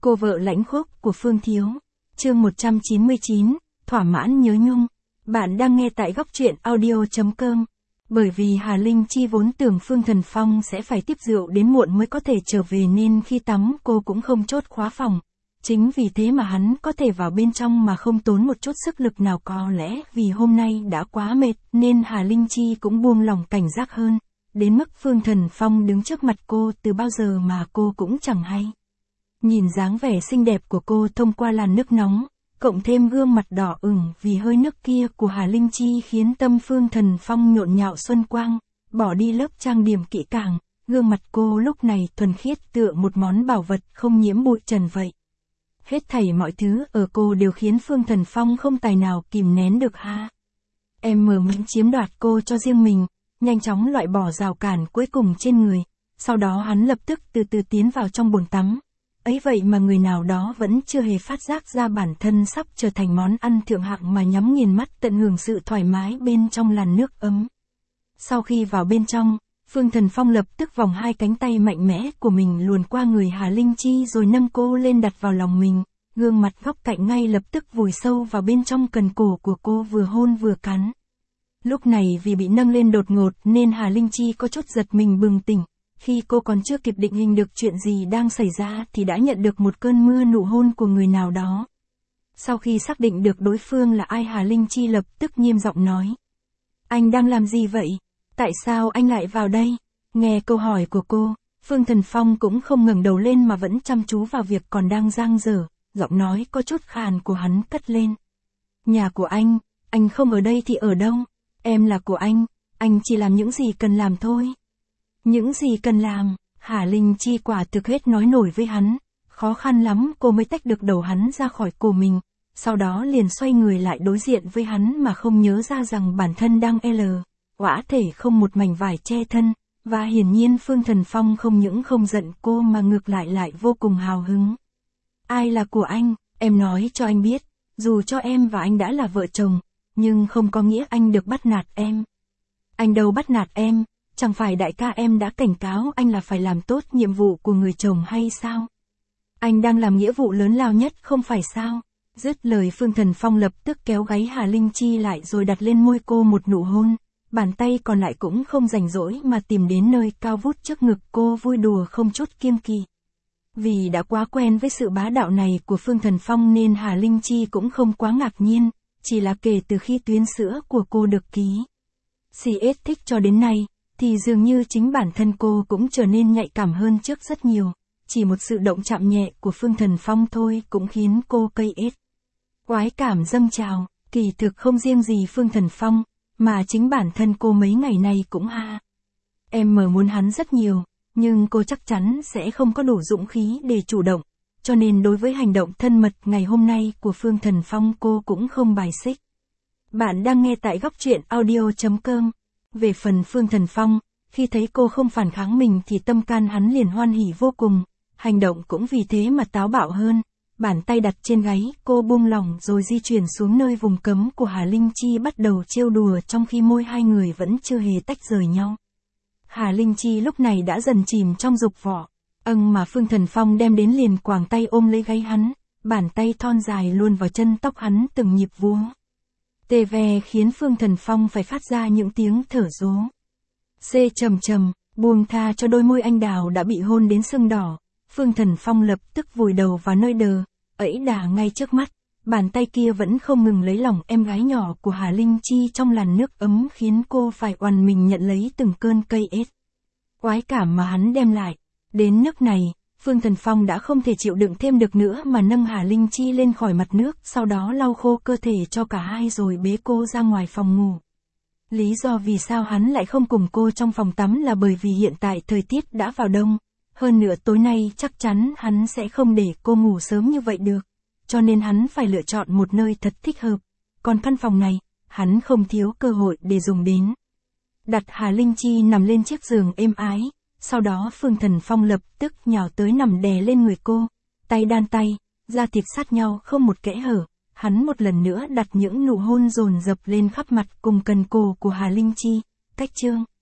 Cô vợ lãnh khốc của Phương Thiếu. Chương 199, thỏa mãn nhớ nhung. Bạn đang nghe tại góc truyện audio.com. Bởi vì Hà Linh Chi vốn tưởng Phương Thần Phong sẽ phải tiếp rượu đến muộn mới có thể trở về nên khi tắm cô cũng không chốt khóa phòng. Chính vì thế mà hắn có thể vào bên trong mà không tốn một chút sức lực nào, có lẽ vì hôm nay đã quá mệt nên Hà Linh Chi cũng buông lòng cảnh giác hơn. Đến mức Phương Thần Phong đứng trước mặt cô từ bao giờ mà cô cũng chẳng hay. Nhìn dáng vẻ xinh đẹp của cô thông qua làn nước nóng, cộng thêm gương mặt đỏ ửng vì hơi nước kia của Hà Linh Chi khiến tâm Phương Thần Phong nhộn nhạo xuân quang, bỏ đi lớp trang điểm kỹ càng, gương mặt cô lúc này thuần khiết tựa một món bảo vật không nhiễm bụi trần vậy. Hết thảy mọi thứ ở cô đều khiến Phương Thần Phong không tài nào kìm nén được ha. Em muốn chiếm đoạt cô cho riêng mình, nhanh chóng loại bỏ rào cản cuối cùng trên người, sau đó hắn lập tức từ từ tiến vào trong bồn tắm. Ấy vậy mà người nào đó vẫn chưa hề phát giác ra bản thân sắp trở thành món ăn thượng hạng mà nhắm nghiền mắt tận hưởng sự thoải mái bên trong làn nước ấm. Sau khi vào bên trong, Phương Thần Phong lập tức vòng hai cánh tay mạnh mẽ của mình luồn qua người Hà Linh Chi rồi nâng cô lên đặt vào lòng mình, gương mặt góc cạnh ngay lập tức vùi sâu vào bên trong cần cổ của cô vừa hôn vừa cắn. Lúc này vì bị nâng lên đột ngột nên Hà Linh Chi có chút giật mình bừng tỉnh. Khi cô còn chưa kịp định hình được chuyện gì đang xảy ra thì đã nhận được một cơn mưa nụ hôn của người nào đó. Sau khi xác định được đối phương là ai, Hà Linh Chi lập tức nghiêm giọng nói. Anh đang làm gì vậy? Tại sao anh lại vào đây? Nghe câu hỏi của cô, Phương Thần Phong cũng không ngẩng đầu lên mà vẫn chăm chú vào việc còn đang dang dở, giọng nói có chút khàn của hắn cất lên. Nhà của anh không ở đây thì ở đâu? Em là của anh chỉ làm những gì cần làm thôi. Những gì cần làm? Hà Linh Chi quả thực hết nói nổi với hắn, khó khăn lắm cô mới tách được đầu hắn ra khỏi cổ mình, sau đó liền xoay người lại đối diện với hắn mà không nhớ ra rằng bản thân đang oả thể không một mảnh vải che thân, và hiển nhiên Phương Thần Phong không những không giận cô mà ngược lại vô cùng hào hứng. Ai là của anh? Em nói cho anh biết, dù cho em và anh đã là vợ chồng, nhưng không có nghĩa anh được bắt nạt em. Anh đâu bắt nạt em. Chẳng phải đại ca em đã cảnh cáo anh là phải làm tốt nhiệm vụ của người chồng hay sao? Anh đang làm nghĩa vụ lớn lao nhất không phải sao? Dứt lời Phương Thần Phong lập tức kéo gáy Hà Linh Chi lại rồi đặt lên môi cô một nụ hôn, bàn tay còn lại cũng không rảnh rỗi mà tìm đến nơi cao vút trước ngực cô vui đùa không chút kiêng kỵ. Vì đã quá quen với sự bá đạo này của Phương Thần Phong nên Hà Linh Chi cũng không quá ngạc nhiên, chỉ là kể từ khi tuyến sữa của cô được ký CS thích cho đến nay, thì dường như chính bản thân cô cũng trở nên nhạy cảm hơn trước rất nhiều, chỉ một sự động chạm nhẹ của Phương Thần Phong thôi cũng khiến cô cây ết. Khoái cảm dâng trào, kỳ thực không riêng gì Phương Thần Phong, mà chính bản thân cô mấy ngày nay cũng Em muốn hắn rất nhiều, nhưng cô chắc chắn sẽ không có đủ dũng khí để chủ động, cho nên đối với hành động thân mật ngày hôm nay của Phương Thần Phong cô cũng không bài xích. Bạn đang nghe tại góc truyện audio.com. Về phần Phương Thần Phong, khi thấy cô không phản kháng mình thì tâm can hắn liền hoan hỉ vô cùng, hành động cũng vì thế mà táo bạo hơn, bàn tay đặt trên gáy, cô buông lỏng rồi di chuyển xuống nơi vùng cấm của Hà Linh Chi bắt đầu trêu đùa trong khi môi hai người vẫn chưa hề tách rời nhau. Hà Linh Chi lúc này đã dần chìm trong dục vọng, mà Phương Thần Phong đem đến liền quàng tay ôm lấy gáy hắn, bàn tay thon dài luôn vào chân tóc hắn từng nhịp vuốt. Tê ve khiến Phương Thần Phong phải phát ra những tiếng thở dố. Trầm, buông tha cho đôi môi anh đào đã bị hôn đến sưng đỏ. Phương Thần Phong lập tức vùi đầu vào nơi ấy đà ngay trước mắt. Bàn tay kia vẫn không ngừng lấy lòng em gái nhỏ của Hà Linh Chi trong làn nước ấm khiến cô phải oằn mình nhận lấy từng cơn cây ết. Khoái cảm mà hắn đem lại. Đến nước này, Phương Thần Phong đã không thể chịu đựng thêm được nữa mà nâng Hà Linh Chi lên khỏi mặt nước, sau đó lau khô cơ thể cho cả hai rồi bế cô ra ngoài phòng ngủ. Lý do vì sao hắn lại không cùng cô trong phòng tắm là bởi vì hiện tại thời tiết đã vào đông, hơn nữa tối nay chắc chắn hắn sẽ không để cô ngủ sớm như vậy được, cho nên hắn phải lựa chọn một nơi thật thích hợp, còn căn phòng này, hắn không thiếu cơ hội để dùng đến. Đặt Hà Linh Chi nằm lên chiếc giường êm ái. Sau đó Phương Thần Phong lập tức nhào tới nằm đè lên người cô, tay đan tay, da thịt sát nhau không một kẽ hở, hắn một lần nữa đặt những nụ hôn dồn dập lên khắp mặt cùng cần cổ của Hà Linh Chi. Cách chương